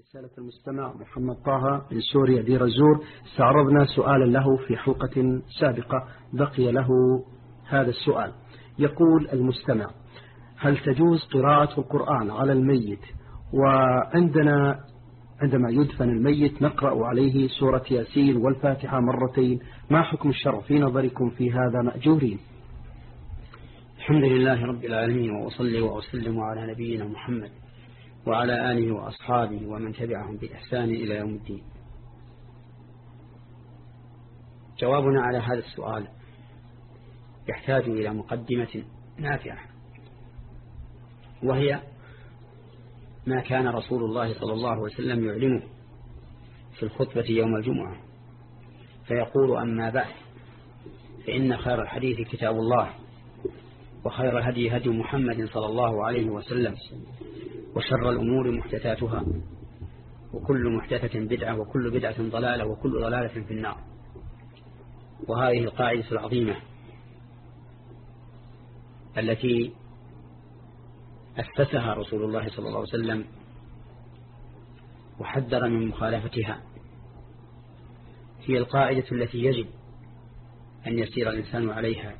رسالة المستمع محمد طه من سوريا دير الزور. استعرضنا سؤالا له في حلقة سابقة، بقي له هذا السؤال. يقول المستمع: هل تجوز قراءة القرآن على الميت؟ وعندنا عندما يدفن الميت نقرأ عليه سورة ياسين والفاتحة مرتين، ما حكم الشرع في نظركم في هذا مأجورين؟ الحمد لله رب العالمين، وأصلي وأسلم على نبينا محمد وعلى آله وأصحابه ومن تبعهم بإحسان إلى يوم الدين. جوابنا على هذا السؤال يحتاج إلى مقدمة نافعة، وهي ما كان رسول الله صلى الله عليه وسلم يعلمه في الخطبة يوم الجمعة، فيقول: أما بعد، فإن خير الحديث كتاب الله، وخير الهدي هدي محمد صلى الله عليه وسلم، وشر الأمور محدثاتها، وكل محدثة بدعة، وكل بدعة ضلالة، وكل ضلالة في النار. وهذه القاعدة العظيمة التي أسسها رسول الله صلى الله عليه وسلم وحذر من مخالفتها هي القاعدة التي يجب أن يسير الإنسان عليها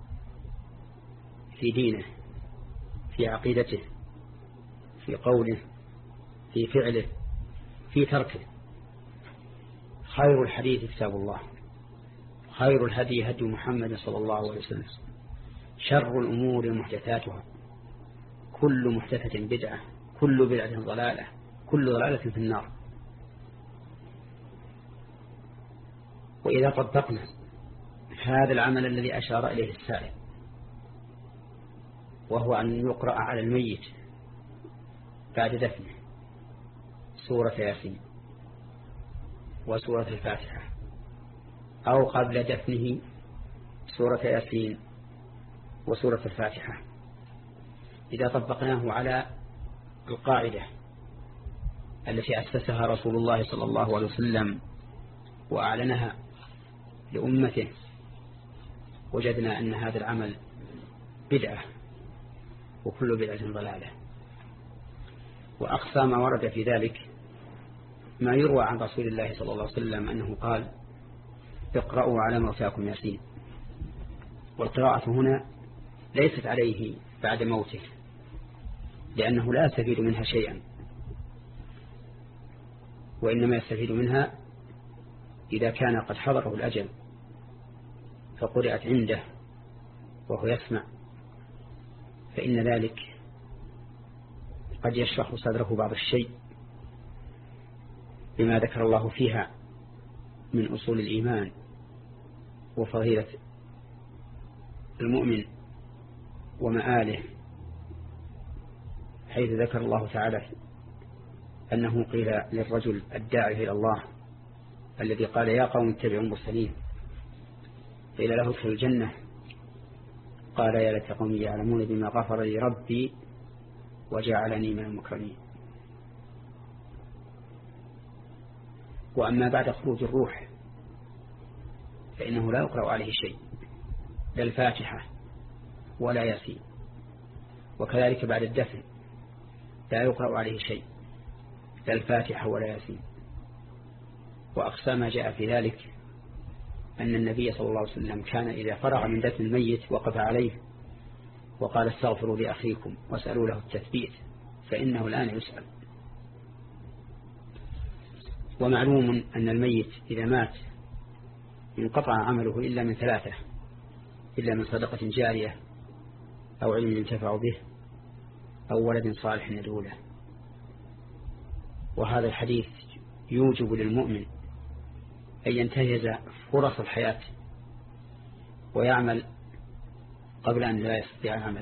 في دينه، في عقيدته، في قوله، في فعله، في تركه. خير الحديث كتاب الله، خير الهدي هدي محمد صلى الله عليه وسلم، شر الأمور محدثاتها، كل محدثة بدعة، كل بدعة ضلالة، كل ضلالة في النار. وإذا طبقنا هذا العمل الذي أشار إليه السائل، وهو أن يقرأ على الميت بعد دفنه سورة ياسين وسورة الفاتحة، أو قبل دفنه سورة ياسين وسورة الفاتحة، إذا طبقناه على القاعدة التي أسسها رسول الله صلى الله عليه وسلم وأعلنها لأمته، وجدنا أن هذا العمل بدعة، وكل بدعة ضلالة. وأقصى ما ورد في ذلك ما يروى عن رسول الله صلى الله عليه وسلم أنه قال: اقرأوا على موتاكم ياسين. والقراءة هنا ليست عليه بعد موته، لأنه لا يستفيد منها شيئا، وإنما يستفيد منها إذا كان قد حضره الأجل فقرأت عنده وهو يسمع، فإن ذلك قد يشرح صدره بعض الشيء بما ذكر الله فيها من أصول الإيمان وفضيلة المؤمن ومآله، حيث ذكر الله تعالى أنه قيل للرجل الداعي إلى الله الذي قال: يا قوم اتبعوا المرسلين، قيل له ادخل الجنة، قال: يا ليت قومي يعلمون بما غفر لي ربي وجعلني من المكرمين. وأما بعد خروج الروح فإنه لا يقرأ عليه شيء، لا الفاتحة ولا ياسين، وكذلك بعد الدفن لا يقرأ عليه شيء، لا الفاتحة ولا ياسين. وأقصى ما جاء في ذلك أن النبي صلى الله عليه وسلم كان إذا فرغ من دفن الميت وقف عليه وقال: استغفروا لأخيكم واسألوا له التثبيت فإنه الآن يسأل. ومعلوم أن الميت إذا مات انقطع عمله إلا من ثلاثة: إلا من صدقة جارية، أو علم ينتفع به، أو ولد صالح يدعو له. وهذا الحديث يوجب للمؤمن أن ينتهز فرص الحياة ويعمل قبل أن لا يستطيع العمل،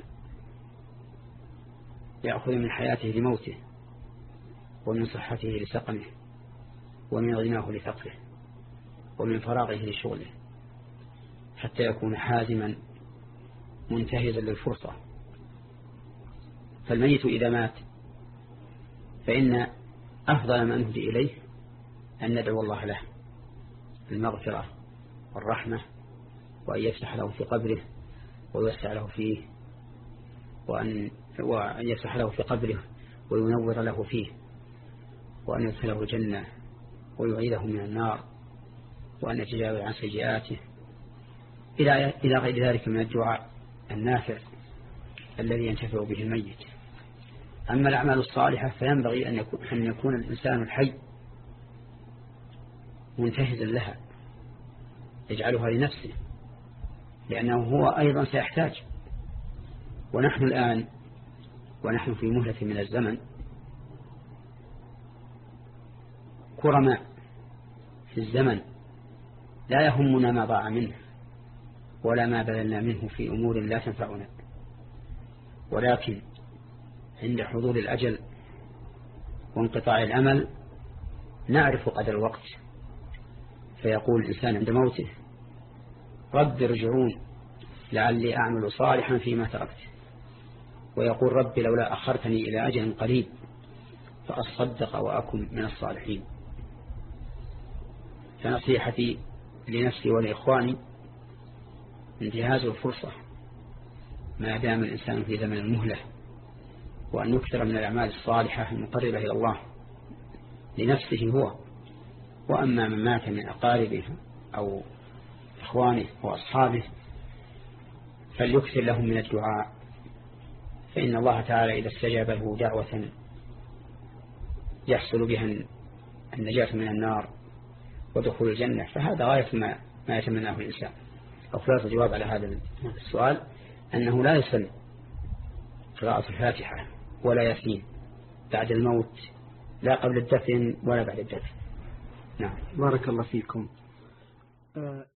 يأخذ من حياته لموته، ومن صحته لسقمه، ومن غناه لفقره، ومن فراغه لشغله، حتى يكون حازما منتهزا للفرصة. فالميت إذا مات فإن أفضل ما نهدي إليه أن ندعو الله له بالمغفرة والرحمة، وأن يفتح له في قبره ويوسع له فيه، وأن يفتح له في قبره وينور له فيه، وأن يدخله الجنة ويعيده من النار وأن يتجاوز عن سيئاته إلى غير ذلك من الدعاء النافع الذي ينتفع به الميت. أما الأعمال الصالحة فينبغي أن يكون الإنسان الحي منتهزا لها يجعلها لنفسه، لأنه هو أيضا سيحتاج. ونحن الآن ونحن في مهلة من الزمن كرماء في الزمن، لا يهمنا ما ضاع منه ولا ما بذلنا منه في أمور لا تنفعنا، ولكن عند حضور الأجل وانقطاع الأمل نعرف قدر الوقت، فيقول الإنسان عند موته رب ارجعون لعلي أعمل صالحا فيما تركت، ويقول رب لولا أخرتني إلى أجل قريب فأصدق وأكن من الصالحين. فنصيحتي لنفسي ولإخواني انتهاز الفرصة ما دام الإنسان في زمن المهلة، وأن يكثر من الأعمال الصالحة المقربة إلى الله لنفسه هو، وأما من مات من أقاربه أو إخوانه وأصحابه فليكثر لهم من الدعاء، فإن الله تعالى إذا استجاب له دعوة يحصل بها النجاة من النار ودخول الجنة فهذا غاية ما يتمناه الإنسان. أو خلاصة الجواب على هذا السؤال أنه لا يصل قراءة الفاتحة ولا ياسين بعد الموت، لا قبل الدفن ولا بعد الدفن. نعم. بارك الله فيكم.